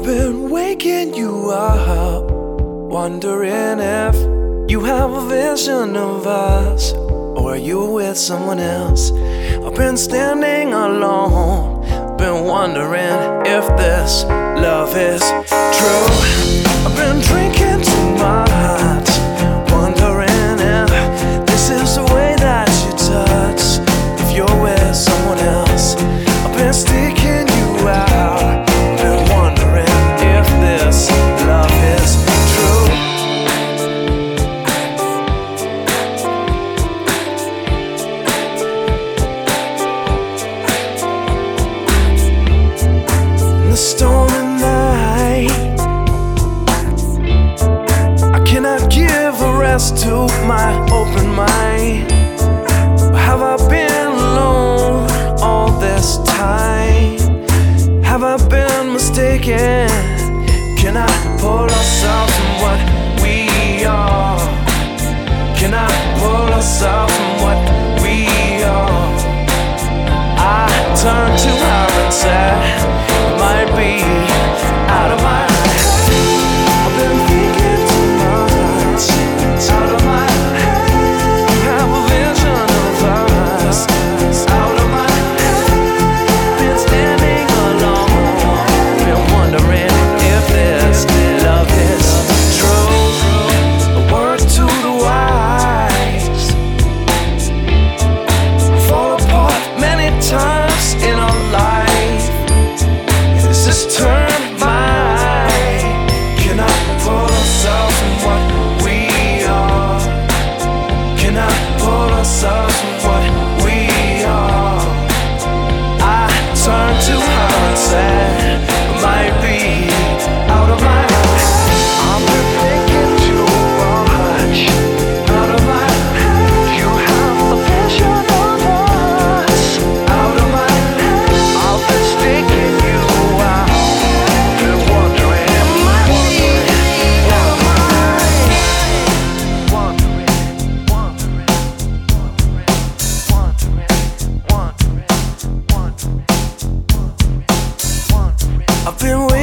been waking you up, wondering if you have a vision of us, or are you with someone else? I've been standing alone, been wondering if this love is true. I've been drinking too much, wondering if this is the way that you touch, if you're with someone else. I've been sticking you out, been wondering if this love is true. In the stormy night, I cannot give a rest to my open mind. Have I been alone all this time? Have I been mistaken? Can I pull ourselves from what we are? Can I pull ourselves from what we are? I turn to her and said, it might be out of my head. I've been thinking too much, it's out of my head. You have a vision of us, it's out of my head. Been standing alone, been wondering if this love is true. A word to the wise, fall apart many times in our life. Is this turn mine? Can I pull ourselves from what we are? Can I pull ourselves from what we are? I turned to her and said, it might be out of my head. I've been thinking too much, out of my head. You have a vision of us, out of my head. I've been sticking you out, been wondering, it might be out of my head. I've been waiting